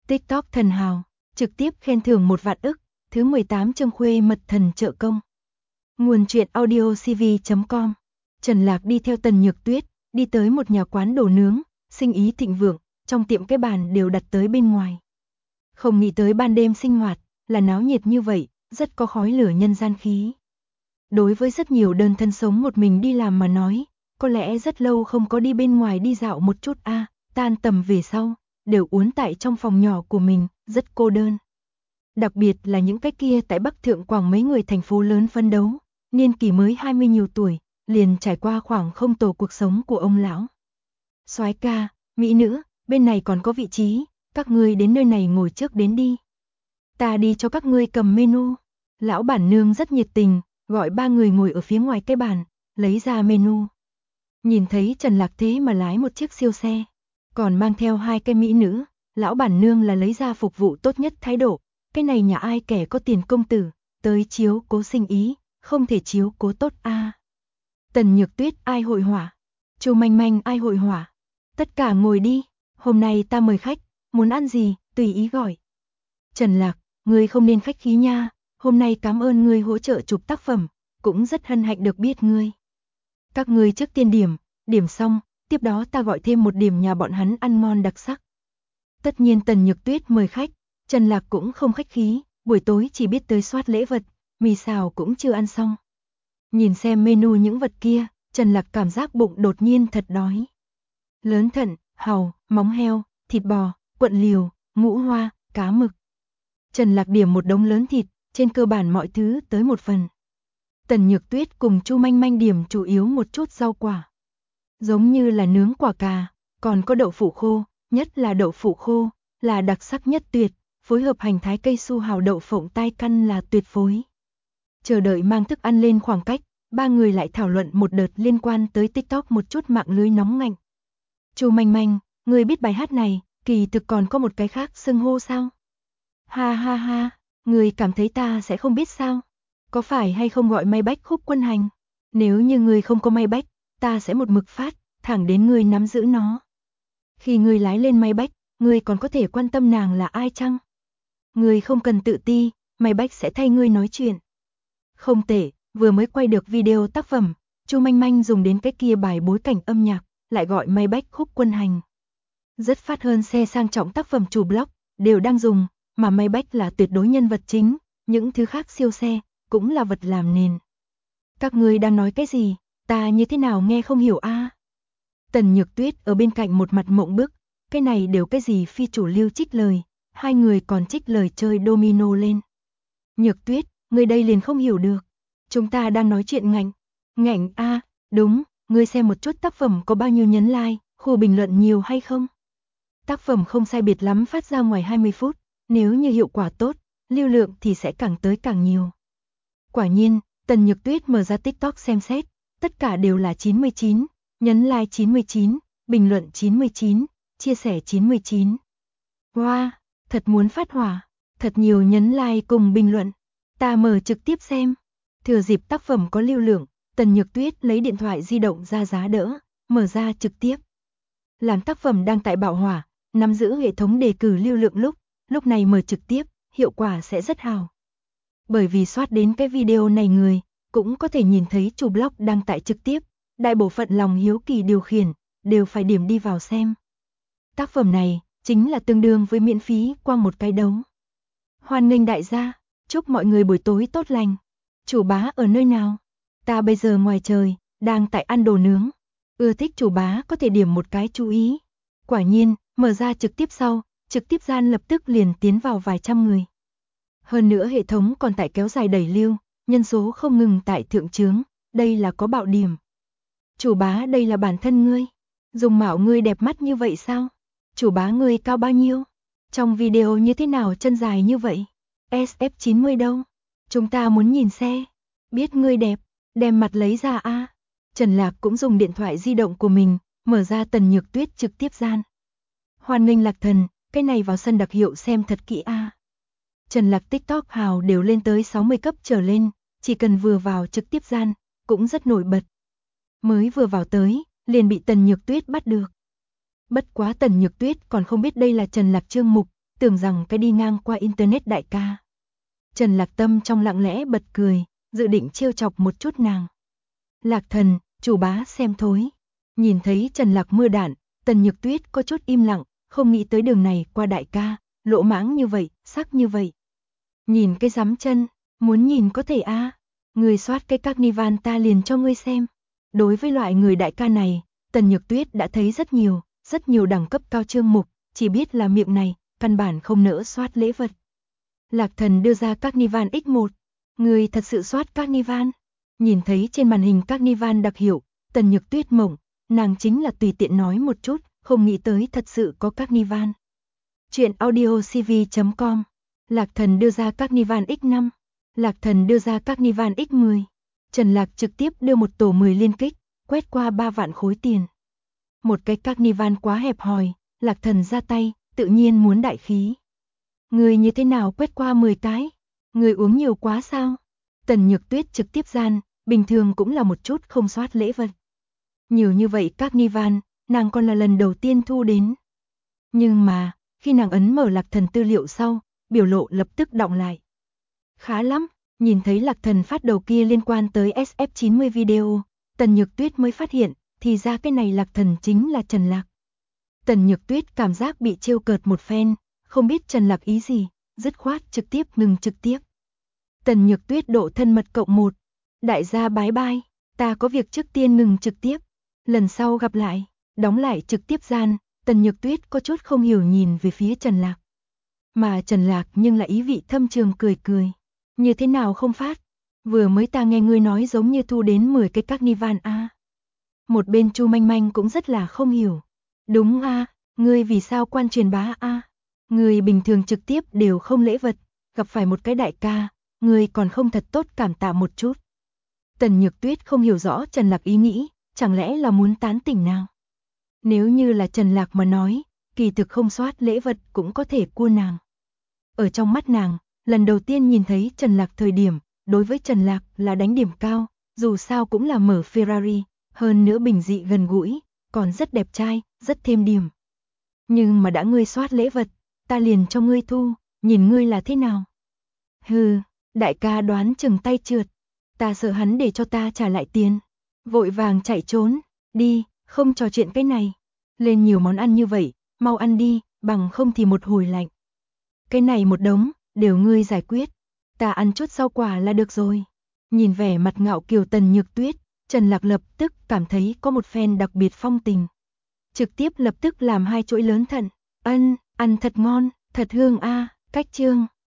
TikTok thần hào, trực tiếp khen thưởng 1 vạn ức, thứ 18 chương khuê mật thần trợ công. Nguồn truyện audio cv.com. Trần Lạc đi theo Tần Nhược Tuyết, đi tới một nhà quán đồ nướng, sinh ý thịnh vượng, trong tiệm cái bàn đều đặt tới bên ngoài. Không nghĩ tới ban đêm sinh hoạt, là náo nhiệt như vậy, rất có khói lửa nhân gian khí. Đối với rất nhiều đơn thân sống một mình đi làm mà nói, có lẽ rất lâu không có đi bên ngoài đi dạo một chút tan tầm về sau, đều uốn tại trong phòng nhỏ của mình, rất cô đơn. Đặc biệt là những cái kia tại Bắc Thượng Quảng mấy người thành phố lớn phấn đấu, niên kỷ mới 20 nhiều tuổi, liền trải qua khoảng không tổ cuộc sống của ông lão. Soái ca, mỹ nữ, bên này còn có vị trí, các ngươi đến nơi này ngồi trước đến đi. Ta đi cho các ngươi cầm menu. Lão bản nương rất nhiệt tình, gọi 3 người ngồi ở phía ngoài cái bàn, lấy ra menu. Nhìn thấy Trần Lạc thế mà lái một chiếc siêu xe, còn mang theo 2 cái mỹ nữ, lão bản nương là lấy ra phục vụ tốt nhất thái độ. Cái này nhà ai kẻ có tiền công tử, tới chiếu cố sinh ý, không thể chiếu cố tốt Tần Nhược Tuyết ai hội họa, Chu Manh Manh ai hội họa. Tất cả ngồi đi, hôm nay ta mời khách, muốn ăn gì, tùy ý gọi. Trần Lạc, ngươi không nên khách khí nha, hôm nay cảm ơn ngươi hỗ trợ chụp tác phẩm, cũng rất hân hạnh được biết ngươi. Các ngươi trước tiên điểm xong, tiếp đó ta gọi thêm một điểm nhà bọn hắn ăn ngon đặc sắc. Tất nhiên Tần Nhược Tuyết mời khách, Trần Lạc cũng không khách khí, buổi tối chỉ biết tới soát lễ vật, mì xào cũng chưa ăn xong. Nhìn xem menu những vật kia, Trần Lạc cảm giác bụng đột nhiên thật đói. Lớn thận, hàu, móng heo, thịt bò, quận liều, ngũ hoa, cá mực. Trần Lạc điểm một đống lớn thịt, trên cơ bản mọi thứ tới một phần. Tần Nhược Tuyết cùng Chu Manh Manh điểm chủ yếu một chút rau quả. Giống như là nướng quả cà, còn có đậu phụ khô, nhất là đậu phụ khô, là đặc sắc nhất tuyệt, phối hợp hành thái cây su hào đậu phộng tai căn là tuyệt phối. Chờ đợi mang thức ăn lên khoảng cách, 3 người lại thảo luận một đợt liên quan tới TikTok một chút mạng lưới nóng ngạnh. Chu Manh Manh, ngươi biết bài hát này, kỳ thực còn có một cái khác xưng hô sao? Ha ha ha, ngươi cảm thấy ta sẽ không biết sao? Có phải hay không gọi Maybach khúc quân hành? Nếu như ngươi không có Maybach, ta sẽ một mực phát, thẳng đến ngươi nắm giữ nó. Khi ngươi lái lên Maybach, ngươi còn có thể quan tâm nàng là ai chăng? Ngươi không cần tự ti, Maybach sẽ thay ngươi nói chuyện. Không tệ, vừa mới quay được video tác phẩm, Chu Manh Manh dùng đến cái kia bài bối cảnh âm nhạc, lại gọi Maybach khúc quân hành. Rất phát hơn xe sang trọng tác phẩm chủ blog, đều đang dùng, mà Maybach là tuyệt đối nhân vật chính, những thứ khác siêu xe, cũng là vật làm nền. Các ngươi đang nói cái gì, ta như thế nào nghe không hiểu Tần Nhược Tuyết ở bên cạnh một mặt mộng bức, cái này đều cái gì phi chủ lưu trích lời, 2 người còn trích lời chơi domino lên. Nhược Tuyết, ngươi đây liền không hiểu được, chúng ta đang nói chuyện ngạnh đúng, ngươi xem một chút tác phẩm có bao nhiêu nhấn like, khu bình luận nhiều hay không? Tác phẩm không sai biệt lắm phát ra ngoài 20 phút, nếu như hiệu quả tốt, lưu lượng thì sẽ càng tới càng nhiều. Quả nhiên, Tần Nhược Tuyết mở ra TikTok xem xét, tất cả đều là 99, nhấn like 99, bình luận 99, chia sẻ 99. Wow, thật muốn phát hỏa, thật nhiều nhấn like cùng bình luận. Ta mở trực tiếp xem. Thừa dịp tác phẩm có lưu lượng, Tần Nhược Tuyết lấy điện thoại di động ra giá đỡ, mở ra trực tiếp. Làm tác phẩm đang tại bạo hỏa, nắm giữ hệ thống đề cử lưu lượng lúc này mở trực tiếp, hiệu quả sẽ rất hào. Bởi vì soát đến cái video này người, cũng có thể nhìn thấy chủ blog đăng tải trực tiếp, đại bộ phận lòng hiếu kỳ điều khiển, đều phải điểm đi vào xem. Tác phẩm này, chính là tương đương với miễn phí qua một cái đấu. Hoan nghênh đại gia, chúc mọi người buổi tối tốt lành. Chủ bá ở nơi nào? Ta bây giờ ngoài trời, đang tại ăn đồ nướng. Ưa thích chủ bá có thể điểm một cái chú ý. Quả nhiên, mở ra trực tiếp sau, trực tiếp gian lập tức liền tiến vào vài trăm người. Hơn nữa hệ thống còn tại kéo dài đẩy lưu, nhân số không ngừng tại thượng trướng, đây là có bạo điểm. Chủ bá đây là bản thân ngươi, dùng mạo ngươi đẹp mắt như vậy sao? Chủ bá ngươi cao bao nhiêu? Trong video như thế nào chân dài như vậy? SF90 đâu? Chúng ta muốn nhìn xe. Biết ngươi đẹp, đem mặt lấy ra Trần Lạc cũng dùng điện thoại di động của mình, mở ra Tần Nhược Tuyết trực tiếp gian. Hoan nghênh Lạc Thần, cái này vào sân đặc hiệu xem thật kỹ Trần Lạc TikTok hào đều lên tới 60 cấp trở lên, chỉ cần vừa vào trực tiếp gian, cũng rất nổi bật. Mới vừa vào tới, liền bị Tần Nhược Tuyết bắt được. Bất quá Tần Nhược Tuyết còn không biết đây là Trần Lạc chương mục, tưởng rằng cái đi ngang qua internet đại ca. Trần Lạc Tâm trong lặng lẽ bật cười, dự định trêu chọc một chút nàng. Lạc Thần, chủ bá xem thối. Nhìn thấy Trần Lạc mưa đạn, Tần Nhược Tuyết có chút im lặng, không nghĩ tới đường này qua đại ca, lỗ mãng như vậy, sắc như vậy. Nhìn cái giấm chân, muốn nhìn có thể a. Người soát cái carnival ta liền cho ngươi xem. Đối với loại người đại ca này, Tần Nhược Tuyết đã thấy rất nhiều đẳng cấp cao chương mục, chỉ biết là miệng này, căn bản không nỡ soát lễ vật. Lạc Thần đưa ra carnival X1. Người thật sự soát carnival. Nhìn thấy trên màn hình carnival đặc hiệu, Tần Nhược Tuyết mộng, nàng chính là tùy tiện nói một chút, không nghĩ tới thật sự có carnival. Chuyện audiocv.com. Lạc Thần đưa ra carnival X5. Lạc Thần đưa ra carnival X10. Trần Lạc trực tiếp đưa một tổ 10 liên kích, quét qua 3 vạn khối tiền. Một cái carnival quá hẹp hòi, Lạc Thần ra tay, tự nhiên muốn đại khí. Người như thế nào quét qua 10 cái? Người uống nhiều quá sao? Tần Nhược Tuyết trực tiếp gian, bình thường cũng là một chút không soát lễ vật. Nhiều như vậy carnival, nàng còn là lần đầu tiên thu đến. Nhưng mà, khi nàng ấn mở Lạc Thần tư liệu sau, biểu lộ lập tức đọng lại. Khá lắm, nhìn thấy Lạc Thần phát đầu kia liên quan tới SF90 video, Tần Nhược Tuyết mới phát hiện, thì ra cái này Lạc Thần chính là Trần Lạc. Tần Nhược Tuyết cảm giác bị trêu cợt một phen, không biết Trần Lạc ý gì, dứt khoát trực tiếp ngừng trực tiếp. Tần Nhược Tuyết độ thân mật +1. Đại gia bái bai, ta có việc trước tiên ngừng trực tiếp. Lần sau gặp lại, đóng lại trực tiếp gian, Tần Nhược Tuyết có chút không hiểu nhìn về phía Trần Lạc. Mà Trần Lạc nhưng lại ý vị thâm trường cười cười. Như thế nào không phát? Vừa mới ta nghe ngươi nói giống như thu đến 10 cái carnival a. Một bên Chu Manh Manh cũng rất là không hiểu. Đúng a, ngươi vì sao quan truyền bá a? Ngươi bình thường trực tiếp đều không lễ vật, gặp phải một cái đại ca, ngươi còn không thật tốt cảm tạ một chút. Tần Nhược Tuyết không hiểu rõ Trần Lạc ý nghĩ, chẳng lẽ là muốn tán tỉnh nàng? Nếu như là Trần Lạc mà nói, kỳ thực không soát lễ vật cũng có thể cua nàng. Ở trong mắt nàng, lần đầu tiên nhìn thấy Trần Lạc thời điểm, đối với Trần Lạc là đánh điểm cao, dù sao cũng là mở Ferrari, hơn nữa bình dị gần gũi, còn rất đẹp trai, rất thêm điểm. Nhưng mà đã ngươi soát lễ vật, ta liền cho ngươi thu, nhìn ngươi là thế nào? Hừ, đại ca đoán chừng tay trượt, ta sợ hắn để cho ta trả lại tiền. Vội vàng chạy trốn, đi, không trò chuyện cái này. Lên nhiều món ăn như vậy, mau ăn đi, bằng không thì một hồi lạnh. Cái này một đống, đều ngươi giải quyết. Ta ăn chút rau quả là được rồi. Nhìn vẻ mặt ngạo kiều Tần Nhược Tuyết, Trần Lạc lập tức cảm thấy có một phen đặc biệt phong tình. Trực tiếp lập tức làm 2 chuỗi lớn thận. Ăn thật ngon, thật hương a. Cách chương.